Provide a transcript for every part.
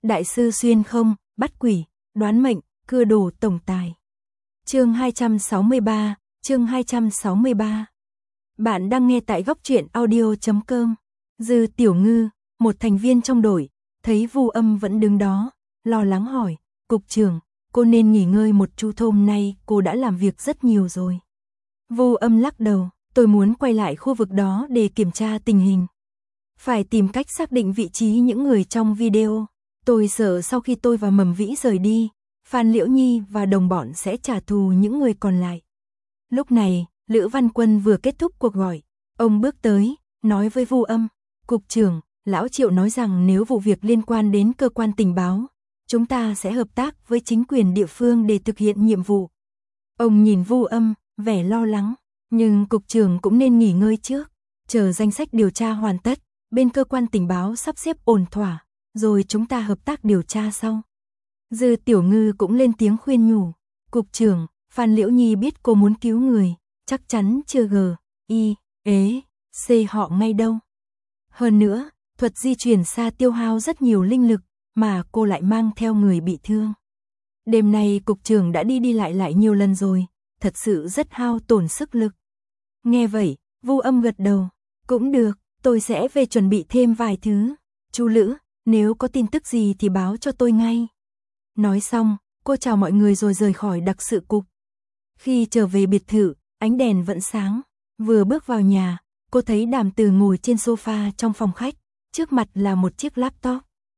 Đại sư xuyên không, bắt quỷ, đoán mệnh, cưa đồ tổng tài. Chương 263, chương 263. Bạn đang nghe tại góc truyện audio.com. Dư Tiểu Ngư, một thành viên trong đội, thấy Vu Âm vẫn đứng đó, lo lắng hỏi, cục trưởng, cô nên nghỉ ngơi một chút, hôm nay cô đã làm việc rất nhiều rồi. Vu Âm lắc đầu, tôi muốn quay lại khu vực đó để kiểm tra tình hình. Phải tìm cách xác định vị trí những người trong video. Tôi sợ sau khi tôi và Mầm Vĩ rời đi, Phan Liễu Nhi và đồng bọn sẽ trả thù những người còn lại. Lúc này, Lữ Văn Quân vừa kết thúc cuộc gọi. Ông bước tới, nói với Vu Âm, cục trưởng, Lão Triệu nói rằng nếu vụ việc liên quan đến cơ quan tình báo, chúng ta sẽ hợp tác với chính quyền địa phương để thực hiện nhiệm vụ. Ông nhìn Vu Âm, vẻ lo lắng, nhưng cục trưởng cũng nên nghỉ ngơi trước, chờ danh sách điều tra hoàn tất, bên cơ quan tình báo sắp xếp ổn thỏa, rồi chúng ta hợp tác điều tra sau. Dư Tiểu Ngư cũng lên tiếng khuyên nhủ, cục trưởng, Phan Liễu Nhi biết cô muốn cứu người, chắc chắn chưa C họ ngay đâu. Hơn nữa, thuật di chuyển xa tiêu hao rất nhiều linh lực, mà cô lại mang theo người bị thương. Đêm nay cục trưởng đã đi lại nhiều lần rồi, thật sự rất hao tổn sức lực. Nghe vậy, Vu Âm gật đầu, cũng được, tôi sẽ về chuẩn bị thêm vài thứ. Chú Lữ, nếu có tin tức gì thì báo cho tôi ngay. Nói xong, cô chào mọi người rồi rời khỏi đặc sự cục. Khi trở về biệt thự, ánh đèn vẫn sáng. Vừa bước vào nhà, cô thấy Đàm Từ ngồi trên sofa trong phòng khách, trước mặt là một chiếc laptop.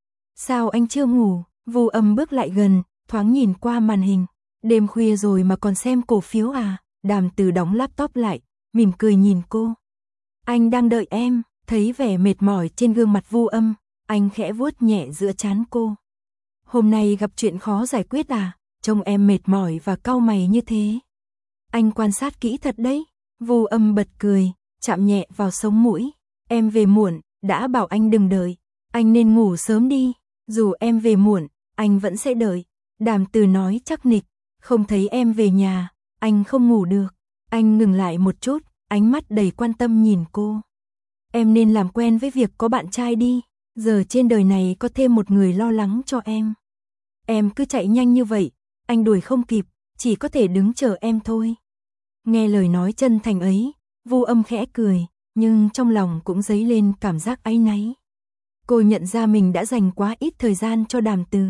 Sao anh chưa ngủ? Vu Âm bước lại gần, thoáng nhìn qua màn hình. Đêm khuya rồi mà còn xem cổ phiếu à? Đàm Từ đóng laptop lại, mỉm cười nhìn cô. Anh đang đợi em. Thấy vẻ mệt mỏi trên gương mặt Vu Âm, anh khẽ vuốt nhẹ giữa trán cô. Hôm nay gặp chuyện khó giải quyết à? Trông em mệt mỏi và cau mày như thế. Anh quan sát kỹ thật đấy. Vu Âm bật cười, chạm nhẹ vào sống mũi. Em về muộn, đã bảo anh đừng đợi. Anh nên ngủ sớm đi. Dù em về muộn, anh vẫn sẽ đợi. Đàm Từ nói chắc nịch. Không thấy em về nhà, anh không ngủ được. Anh ngừng lại một chút, ánh mắt đầy quan tâm nhìn cô. Em nên làm quen với việc có bạn trai đi. Giờ trên đời này có thêm một người lo lắng cho em. Em cứ chạy nhanh như vậy, anh đuổi không kịp, chỉ có thể đứng chờ em thôi. Nghe lời nói chân thành ấy, Vu Âm khẽ cười, nhưng trong lòng cũng dấy lên cảm giác áy náy. Cô nhận ra mình đã dành quá ít thời gian cho Đàm Từ.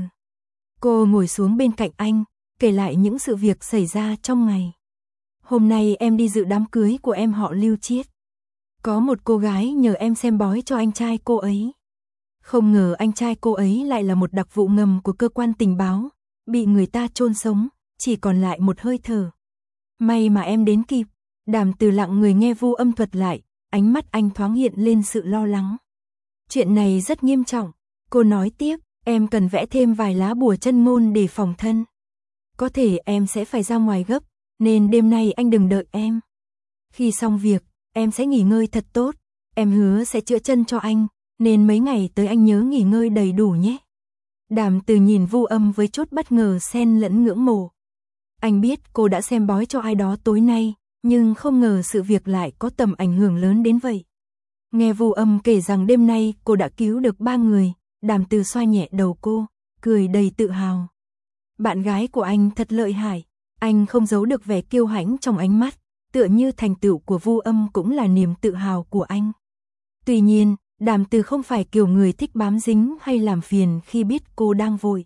Cô ngồi xuống bên cạnh anh, kể lại những sự việc xảy ra trong ngày. Hôm nay em đi dự đám cưới của em họ Lưu Chiết. Có một cô gái nhờ em xem bói cho anh trai cô ấy. Không ngờ anh trai cô ấy lại là một đặc vụ ngầm của cơ quan tình báo, bị người ta chôn sống, chỉ còn lại một hơi thở. May mà em đến kịp. Đàm Từ lặng người nghe Vu Âm thuật lại, ánh mắt anh thoáng hiện lên sự lo lắng. Chuyện này rất nghiêm trọng. Cô nói tiếp, em cần vẽ thêm vài lá bùa chân ngôn để phòng thân. Có thể em sẽ phải ra ngoài gấp, nên đêm nay anh đừng đợi em. Khi xong việc, em sẽ nghỉ ngơi thật tốt. Em hứa sẽ chữa chân cho anh, nên mấy ngày tới anh nhớ nghỉ ngơi đầy đủ nhé. Đàm Từ nhìn Vu Âm với chút bất ngờ xen lẫn ngưỡng mộ. Anh biết cô đã xem bói cho ai đó tối nay, nhưng không ngờ sự việc lại có tầm ảnh hưởng lớn đến vậy. Nghe Vu Âm kể rằng đêm nay cô đã cứu được 3 người, Đàm Từ xoa nhẹ đầu cô, cười đầy tự hào. Bạn gái của anh thật lợi hại, anh không giấu được vẻ kiêu hãnh trong ánh mắt, tựa như thành tựu của Vu Âm cũng là niềm tự hào của anh. Tuy nhiên, Đàm Từ không phải kiểu người thích bám dính hay làm phiền khi biết cô đang vội.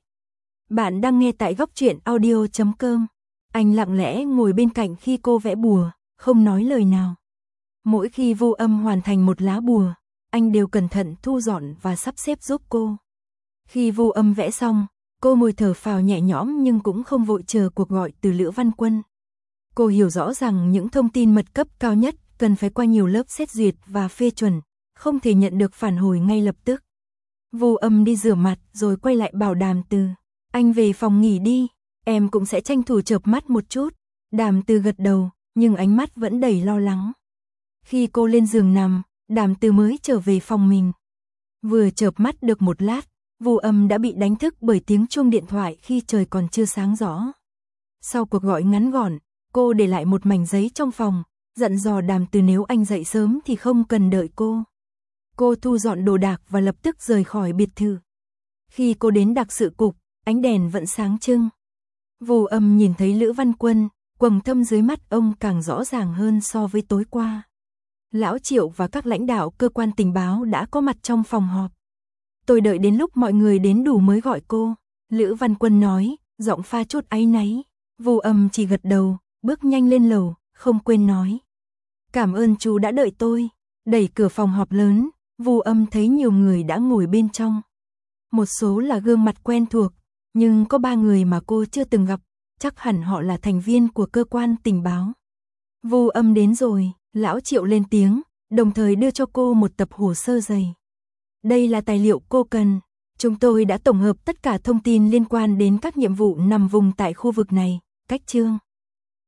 Bạn đang nghe tại góc truyện audio.com. Anh lặng lẽ ngồi bên cạnh khi cô vẽ bùa, không nói lời nào. Mỗi khi Vu Âm hoàn thành một lá bùa, anh đều cẩn thận thu dọn và sắp xếp giúp cô. Khi Vu Âm vẽ xong, cô ngồi thở phào nhẹ nhõm nhưng cũng không vội chờ cuộc gọi từ Lữ Văn Quân. Cô hiểu rõ rằng những thông tin mật cấp cao nhất cần phải qua nhiều lớp xét duyệt và phê chuẩn, không thể nhận được phản hồi ngay lập tức. Vu Âm đi rửa mặt rồi quay lại bảo Đàm Từ, anh về phòng nghỉ đi, em cũng sẽ tranh thủ chợp mắt một chút. Đàm Từ gật đầu, nhưng ánh mắt vẫn đầy lo lắng. Khi cô lên giường nằm, Đàm Từ mới trở về phòng mình. Vừa chợp mắt được một lát, Vu Âm đã bị đánh thức bởi tiếng chuông điện thoại khi trời còn chưa sáng rõ. Sau cuộc gọi ngắn gọn, cô để lại một mảnh giấy trong phòng, dặn dò Đàm Từ nếu anh dậy sớm thì không cần đợi cô. Cô thu dọn đồ đạc và lập tức rời khỏi biệt thự. Khi cô đến đặc sự cục, ánh đèn vẫn sáng trưng. Vô Âm nhìn thấy Lữ Văn Quân, quầng thâm dưới mắt ông càng rõ ràng hơn so với tối qua. Lão Triệu và các lãnh đạo cơ quan tình báo đã có mặt trong phòng họp. Tôi đợi đến lúc mọi người đến đủ mới gọi cô. Lữ Văn Quân nói, giọng pha chút áy náy. Vô Âm chỉ gật đầu, bước nhanh lên lầu, không quên nói. Cảm ơn chú đã đợi tôi. Đẩy cửa phòng họp lớn, Vô Âm thấy nhiều người đã ngồi bên trong. Một số là gương mặt quen thuộc, nhưng có 3 người mà cô chưa từng gặp, chắc hẳn họ là thành viên của cơ quan tình báo. Vô Âm đến rồi, Lão Triệu lên tiếng, đồng thời đưa cho cô một tập hồ sơ dày. Đây là tài liệu cô cần. Chúng tôi đã tổng hợp tất cả thông tin liên quan đến các nhiệm vụ nằm vùng tại khu vực này, cách Chương